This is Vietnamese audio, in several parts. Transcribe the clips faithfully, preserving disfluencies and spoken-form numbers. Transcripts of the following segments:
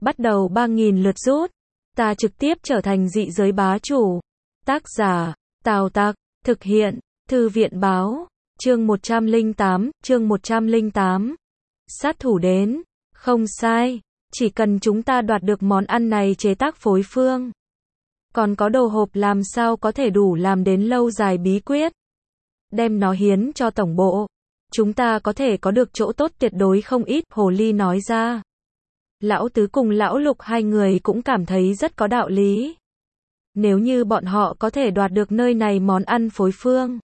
bắt đầu ba nghìn lượt rút. Ta trực tiếp trở thành dị giới bá chủ. Tác giả, Tào Tặc, thực hiện, Thư viện báo, chương một trăm lẻ tám, chương một trăm lẻ tám. Sát thủ đến, không sai, chỉ cần chúng ta đoạt được món ăn này chế tác phối phương. Còn có đồ hộp làm sao có thể đủ làm đến lâu dài bí quyết. Đem nó hiến cho tổng bộ. Chúng ta có thể có được chỗ tốt tuyệt đối không ít, Hồ Ly nói ra. Lão Tứ cùng Lão Lục hai người cũng cảm thấy rất có đạo lý. Nếu như bọn họ có thể đoạt được nơi này món ăn phối phương,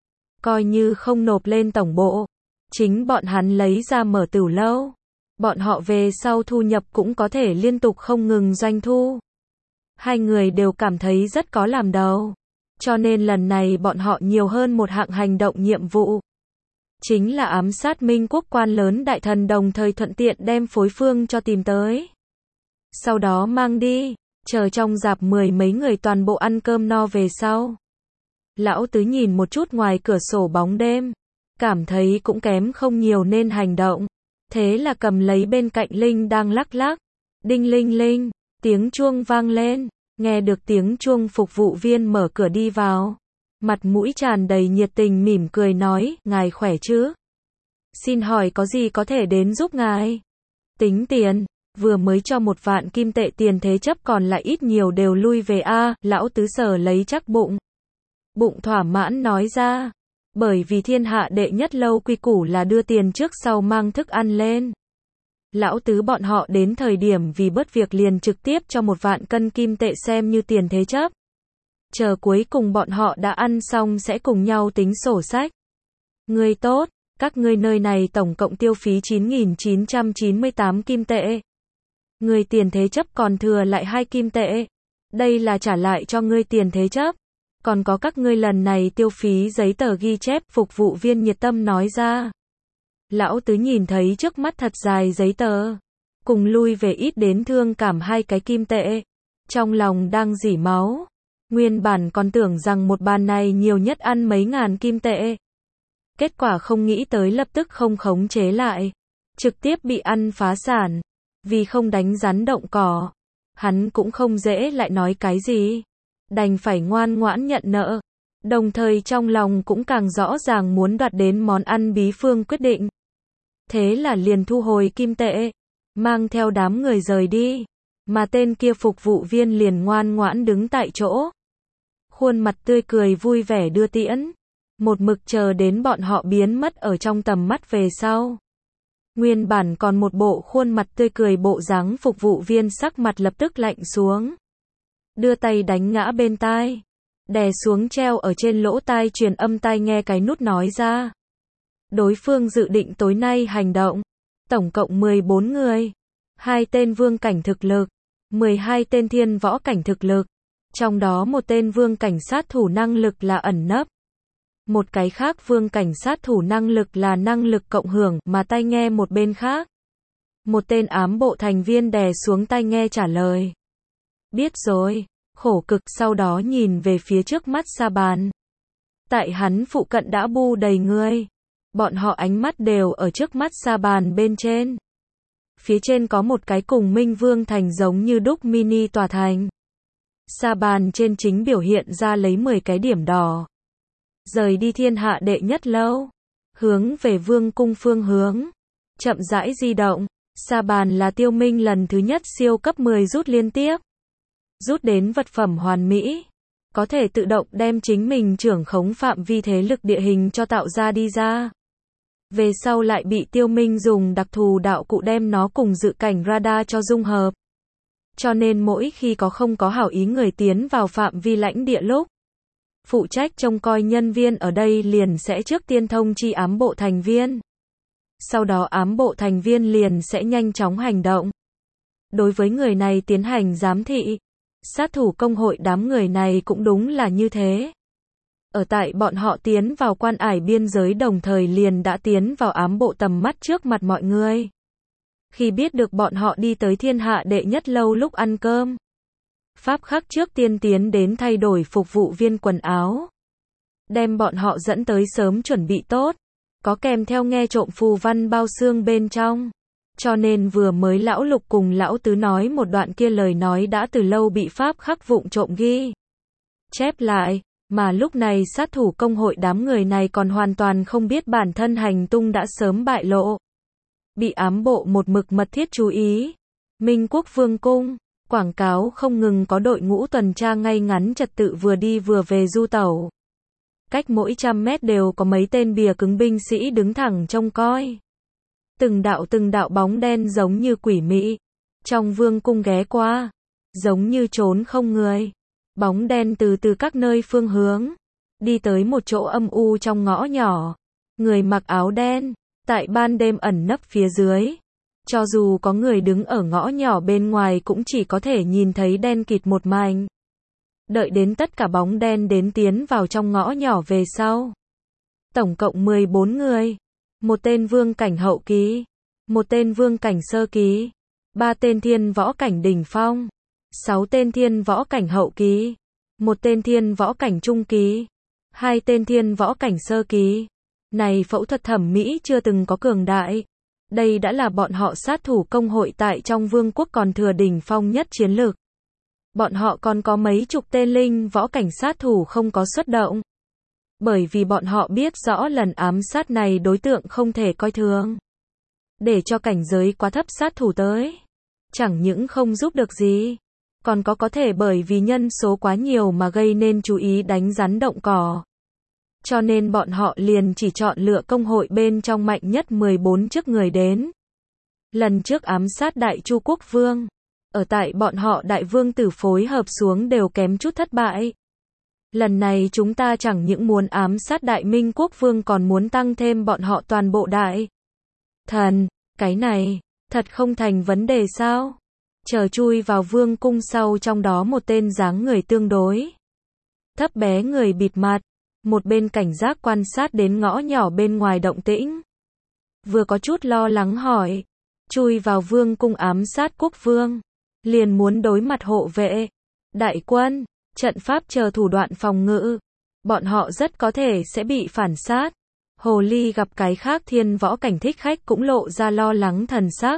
coi như không nộp lên tổng bộ, chính bọn hắn lấy ra mở tửu lâu, bọn họ về sau thu nhập cũng có thể liên tục không ngừng doanh thu. Hai người đều cảm thấy rất có làm đầu, cho nên lần này bọn họ nhiều hơn một hạng hành động nhiệm vụ. Chính là ám sát Minh Quốc quan lớn đại thần, đồng thời thuận tiện đem phối phương cho tìm tới. Sau đó mang đi, chờ trong rạp mười mấy người toàn bộ ăn cơm no về sau. Lão Tứ nhìn một chút ngoài cửa sổ bóng đêm, cảm thấy cũng kém không nhiều nên hành động. Thế là cầm lấy bên cạnh Linh đang lắc lắc. Đinh linh linh, tiếng chuông vang lên, nghe được tiếng chuông phục vụ viên mở cửa đi vào. Mặt mũi tràn đầy nhiệt tình mỉm cười nói, ngài khỏe chứ? Xin hỏi có gì có thể đến giúp ngài? Tính tiền, vừa mới cho một vạn kim tệ tiền thế chấp còn lại ít nhiều đều lui về a. Lão Tứ sờ lấy chắc bụng. Bụng thỏa mãn nói ra, bởi vì thiên hạ đệ nhất lâu quy củ là đưa tiền trước sau mang thức ăn lên. Lão Tứ bọn họ đến thời điểm vì bớt việc liền trực tiếp cho một vạn cân kim tệ xem như tiền thế chấp. Chờ cuối cùng bọn họ đã ăn xong sẽ cùng nhau tính sổ sách. Người tốt, các ngươi nơi này tổng cộng tiêu phí chín nghìn chín trăm chín mươi tám kim tệ. Người tiền thế chấp còn thừa lại hai kim tệ. Đây là trả lại cho ngươi tiền thế chấp. Còn có các ngươi lần này tiêu phí giấy tờ ghi chép, phục vụ viên nhiệt tâm nói ra. Lão Tứ nhìn thấy trước mắt thật dài giấy tờ, cùng lui về ít đến thương cảm hai cái kim tệ. Trong lòng đang rỉ máu. Nguyên bản còn tưởng rằng một bàn này nhiều nhất ăn mấy ngàn kim tệ. Kết quả không nghĩ tới lập tức không khống chế lại. Trực tiếp bị ăn phá sản. Vì không đánh rắn động cỏ. Hắn cũng không dễ lại nói cái gì. Đành phải ngoan ngoãn nhận nợ. Đồng thời trong lòng cũng càng rõ ràng muốn đoạt đến món ăn bí phương quyết định. Thế là liền thu hồi kim tệ. Mang theo đám người rời đi. Mà tên kia phục vụ viên liền ngoan ngoãn đứng tại chỗ. Khuôn mặt tươi cười vui vẻ đưa tiễn. Một mực chờ đến bọn họ biến mất ở trong tầm mắt về sau. Nguyên bản còn một bộ khuôn mặt tươi cười bộ dáng phục vụ viên sắc mặt lập tức lạnh xuống. Đưa tay đánh ngã bên tai. Đè xuống treo ở trên lỗ tai truyền âm tai nghe cái nút nói ra. Đối phương dự định tối nay hành động. Tổng cộng mười bốn người. Hai tên vương cảnh thực lực. mười hai tên thiên võ cảnh thực lực. Trong đó một tên vương cảnh sát thủ năng lực là ẩn nấp. Một cái khác vương cảnh sát thủ năng lực là năng lực cộng hưởng mà tai nghe một bên khác. Một tên ám bộ thành viên đè xuống tai nghe trả lời. Biết rồi, khổ cực, sau đó nhìn về phía trước mắt Sa Bàn. Tại hắn phụ cận đã bu đầy người. Bọn họ ánh mắt đều ở trước mắt Sa Bàn bên trên. Phía trên có một cái cùng Minh Vương thành giống như đúc mini tòa thành. Sa Bàn trên chính biểu hiện ra lấy mười cái điểm đỏ. Rời đi thiên hạ đệ nhất lâu. Hướng về vương cung phương hướng. Chậm rãi di động. Sa Bàn là Tiêu Minh lần thứ nhất siêu cấp mười rút liên tiếp. Rút đến vật phẩm hoàn mỹ. Có thể tự động đem chính mình trưởng khống phạm vi thế lực địa hình cho tạo ra đi ra. Về sau lại bị Tiêu Minh dùng đặc thù đạo cụ đem nó cùng dự cảnh radar cho dung hợp. Cho nên mỗi khi có không có hảo ý người tiến vào phạm vi lãnh địa lúc, phụ trách trông coi nhân viên ở đây liền sẽ trước tiên thông chi ám bộ thành viên. Sau đó ám bộ thành viên liền sẽ nhanh chóng hành động. Đối với người này tiến hành giám thị. Sát thủ công hội đám người này cũng đúng là như thế. Ở tại bọn họ tiến vào quan ải biên giới đồng thời liền đã tiến vào ám bộ tầm mắt trước mặt mọi người. Khi biết được bọn họ đi tới thiên hạ đệ nhất lâu lúc ăn cơm, Pháp Khắc trước tiên tiến đến thay đổi phục vụ viên quần áo. Đem bọn họ dẫn tới sớm chuẩn bị tốt. Có kèm theo nghe trộm phù văn bao xương bên trong. Cho nên vừa mới lão Lục cùng lão Tứ nói một đoạn kia lời nói đã từ lâu bị Pháp khắc vụng trộm ghi chép lại, mà lúc này sát thủ công hội đám người này còn hoàn toàn không biết bản thân hành tung đã sớm bại lộ. Bị ám bộ một mực mật thiết chú ý. Minh Quốc Vương cung, quảng cáo không ngừng có đội ngũ tuần tra ngay ngắn trật tự vừa đi vừa về du tẩu. Cách mỗi trăm mét đều có mấy tên bìa cứng binh sĩ đứng thẳng trông coi. Từng đạo từng đạo bóng đen giống như quỷ mị trong vương cung ghé qua, giống như trốn không người. Bóng đen từ từ các nơi phương hướng, đi tới một chỗ âm u trong ngõ nhỏ. Người mặc áo đen, tại ban đêm ẩn nấp phía dưới. Cho dù có người đứng ở ngõ nhỏ bên ngoài cũng chỉ có thể nhìn thấy đen kịt một mảnh. Đợi đến tất cả bóng đen đến tiến vào trong ngõ nhỏ về sau. Tổng cộng mười bốn người. Một tên vương cảnh hậu kỳ, một tên vương cảnh sơ kỳ, ba tên thiên võ cảnh đỉnh phong, sáu tên thiên võ cảnh hậu kỳ, một tên thiên võ cảnh trung kỳ, hai tên thiên võ cảnh sơ kỳ. Này phẫu thuật thẩm mỹ chưa từng có cường đại. Đây đã là bọn họ sát thủ công hội tại trong vương quốc còn thừa đỉnh phong nhất chiến lược. Bọn họ còn có mấy chục tên linh võ cảnh sát thủ không có xuất động. Bởi vì bọn họ biết rõ lần ám sát này đối tượng không thể coi thường. Để cho cảnh giới quá thấp sát thủ tới. Chẳng những không giúp được gì. Còn có có thể bởi vì nhân số quá nhiều mà gây nên chú ý đánh rắn động cỏ. Cho nên bọn họ liền chỉ chọn lựa công hội bên trong mạnh nhất mười bốn chức người đến. Lần trước ám sát Đại Chu Quốc Vương. Ở tại bọn họ đại vương tử phối hợp xuống đều kém chút thất bại. Lần này chúng ta chẳng những muốn ám sát Đại Minh Quốc Vương còn muốn tăng thêm bọn họ toàn bộ đại thần. Cái này, thật không thành vấn đề sao? Chờ chui vào vương cung sau trong đó một tên dáng người tương đối thấp bé người bịt mặt. Một bên cảnh giác quan sát đến ngõ nhỏ bên ngoài động tĩnh. Vừa có chút lo lắng hỏi. Chui vào vương cung ám sát quốc vương. Liền muốn đối mặt hộ vệ, đại quân, trận pháp chờ thủ đoạn phòng ngự. Bọn họ rất có thể sẽ bị phản sát. Hồ ly gặp cái khác thiên võ cảnh thích khách cũng lộ ra lo lắng thần sắc.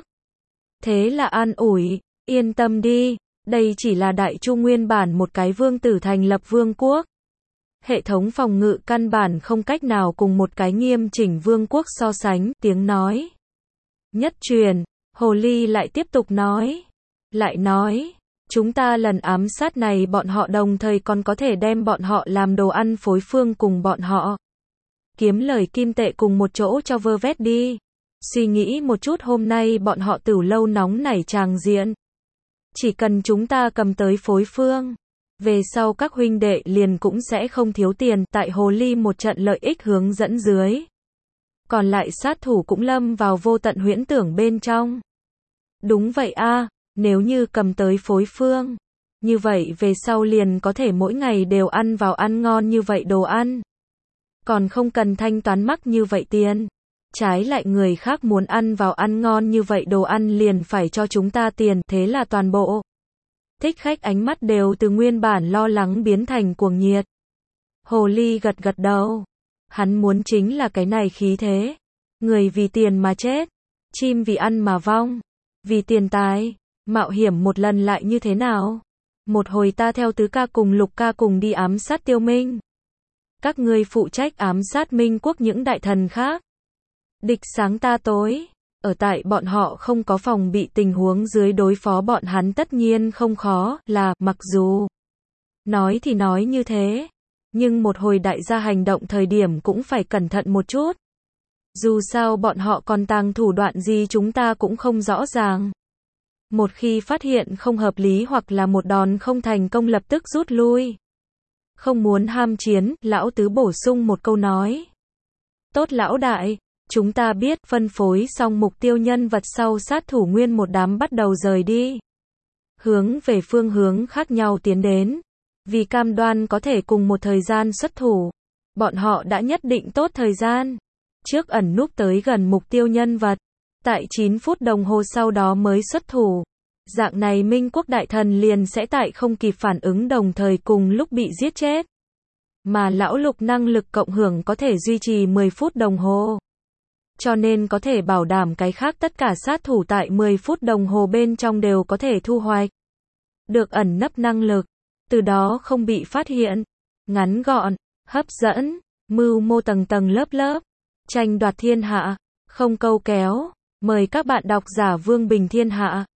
Thế là an ủi, yên tâm đi, đây chỉ là Đại Chu nguyên bản một cái vương tử thành lập vương quốc. Hệ thống phòng ngự căn bản không cách nào cùng một cái nghiêm chỉnh vương quốc so sánh, tiếng nói. Nhất truyền, Hồ ly lại tiếp tục nói. Lại nói, chúng ta lần ám sát này bọn họ đồng thời còn có thể đem bọn họ làm đồ ăn phối phương cùng bọn họ. Kiếm lời kim tệ cùng một chỗ cho vơ vét đi. Suy nghĩ một chút hôm nay bọn họ tửu lâu nóng nảy tràng diện. Chỉ cần chúng ta cầm tới phối phương. Về sau các huynh đệ liền cũng sẽ không thiếu tiền tại hồ ly một trận lợi ích hướng dẫn dưới. Còn lại sát thủ cũng lâm vào vô tận huyễn tưởng bên trong. Đúng vậy a. Nếu như cầm tới phối phương, như vậy về sau liền có thể mỗi ngày đều ăn vào ăn ngon như vậy đồ ăn. Còn không cần thanh toán mắc như vậy tiền. Trái lại người khác muốn ăn vào ăn ngon như vậy đồ ăn liền phải cho chúng ta tiền, thế là toàn bộ. Thích khách ánh mắt đều từ nguyên bản lo lắng biến thành cuồng nhiệt. Hồ ly gật gật đầu. Hắn muốn chính là cái này khí thế. Người vì tiền mà chết, chim vì ăn mà vong, vì tiền tài. Mạo hiểm một lần lại như thế nào? Một hồi ta theo tứ ca cùng lục ca cùng đi ám sát Tiêu Minh. Các ngươi phụ trách ám sát Minh quốc những đại thần khác. Địch sáng ta tối. Ở tại bọn họ không có phòng bị tình huống dưới đối phó bọn hắn tất nhiên không khó là, mặc dù nói thì nói như thế. Nhưng một hồi đại gia hành động thời điểm cũng phải cẩn thận một chút. Dù sao bọn họ còn tàng thủ đoạn gì chúng ta cũng không rõ ràng. Một khi phát hiện không hợp lý hoặc là một đòn không thành công lập tức rút lui. Không muốn ham chiến, lão tứ bổ sung một câu nói. Tốt lão đại, chúng ta biết, phân phối xong mục tiêu nhân vật sau sát thủ nguyên một đám bắt đầu rời đi. Hướng về phương hướng khác nhau tiến đến. Vì cam đoan có thể cùng một thời gian xuất thủ. Bọn họ đã nhất định tốt thời gian. Trước ẩn núp tới gần mục tiêu nhân vật. Tại chín phút đồng hồ sau đó mới xuất thủ. Dạng này Minh quốc đại thần liền sẽ tại không kịp phản ứng đồng thời cùng lúc bị giết chết. Mà lão lục năng lực cộng hưởng có thể duy trì mười phút đồng hồ. cho nên có thể bảo đảm cái khác tất cả sát thủ tại mười phút đồng hồ bên trong đều có thể thu hoạch được ẩn nấp năng lực, từ đó không bị phát hiện. Ngắn gọn, hấp dẫn, mưu mô tầng tầng lớp lớp, tranh đoạt thiên hạ, không câu kéo. Mời các bạn đọc giả Vương Bình Thiên Hạ.